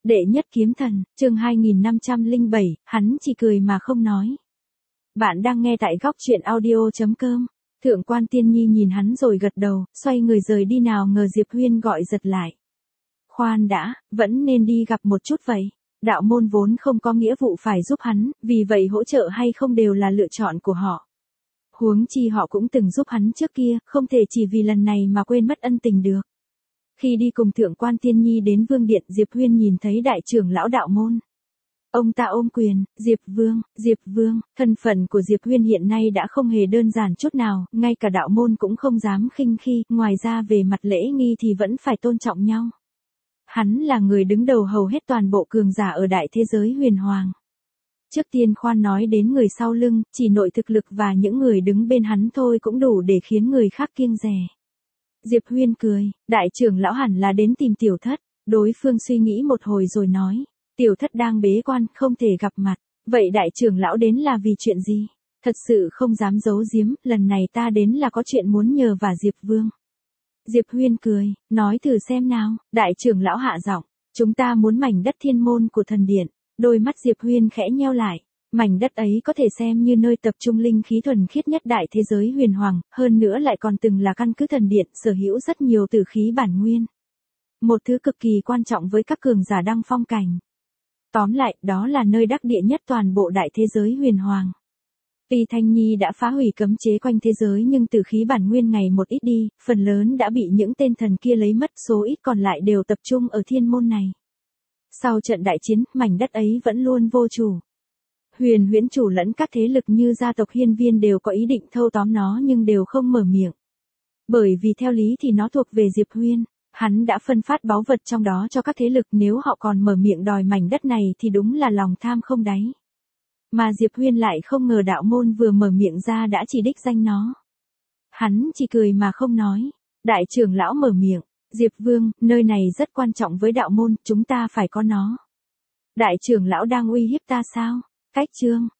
Đệ nhất kiếm thần, chương 2507, hắn chỉ cười mà không nói. Bạn đang nghe tại góc truyện audio.com. Thượng quan Tiên Nhi nhìn hắn rồi gật đầu, xoay người rời đi, nào ngờ Diệp Huyên gọi giật lại. Khoan đã, vẫn nên đi gặp một chút vậy. Đạo môn vốn không có nghĩa vụ phải giúp hắn, vì vậy hỗ trợ hay không đều là lựa chọn của họ. Huống chi họ cũng từng giúp hắn trước kia, không thể chỉ vì lần này mà quên mất ân tình được. Khi đi cùng Thượng quan Tiên Nhi đến vương điện, Diệp Huyên nhìn thấy đại trưởng lão đạo môn. Ông ta ôm quyền, Diệp Vương, thân phận của Diệp Huyên hiện nay đã không hề đơn giản chút nào, ngay cả đạo môn cũng không dám khinh khi, ngoài ra về mặt lễ nghi thì vẫn phải tôn trọng nhau. Hắn là người đứng đầu hầu hết toàn bộ cường giả ở đại thế giới huyền hoàng. Trước tiên khoan nói đến người sau lưng, chỉ nội thực lực và những người đứng bên hắn thôi cũng đủ để khiến người khác kiêng dè. Diệp Huyên cười, đại trưởng lão hẳn là đến tìm tiểu thất. Đối phương suy nghĩ một hồi rồi nói, tiểu thất đang bế quan, không thể gặp mặt. Vậy đại trưởng lão đến là vì chuyện gì? Thật sự không dám giấu giếm, lần này ta đến là có chuyện muốn nhờ và Diệp Vương. Diệp Huyên cười, nói thử xem nào. Đại trưởng lão hạ giọng, chúng ta muốn mảnh đất thiên môn của thần điện. Đôi mắt Diệp Huyên khẽ nheo lại. Mảnh đất ấy có thể xem như nơi tập trung linh khí thuần khiết nhất đại thế giới huyền hoàng, hơn nữa lại còn từng là căn cứ thần điện, sở hữu rất nhiều tử khí bản nguyên. Một thứ cực kỳ quan trọng với các cường giả đăng phong cảnh. Tóm lại, đó là nơi đắc địa nhất toàn bộ đại thế giới huyền hoàng. Tuy Thanh Nhi đã phá hủy cấm chế quanh thế giới nhưng tử khí bản nguyên ngày một ít đi, phần lớn đã bị những tên thần kia lấy mất, số ít còn lại đều tập trung ở thiên môn này. Sau trận đại chiến, mảnh đất ấy vẫn luôn vô chủ. Huyền Huyễn chủ lẫn các thế lực như gia tộc Hiên Viên đều có ý định thâu tóm nó nhưng đều không mở miệng. Bởi vì theo lý thì nó thuộc về Diệp Huyên, hắn đã phân phát báu vật trong đó cho các thế lực, nếu họ còn mở miệng đòi mảnh đất này thì đúng là lòng tham không đáy. Mà Diệp Huyên lại không ngờ đạo môn vừa mở miệng ra đã chỉ đích danh nó. Hắn chỉ cười mà không nói. Đại trưởng lão mở miệng, Diệp Vương, nơi này rất quan trọng với đạo môn, chúng ta phải có nó. Đại trưởng lão đang uy hiếp ta sao? Cách chương,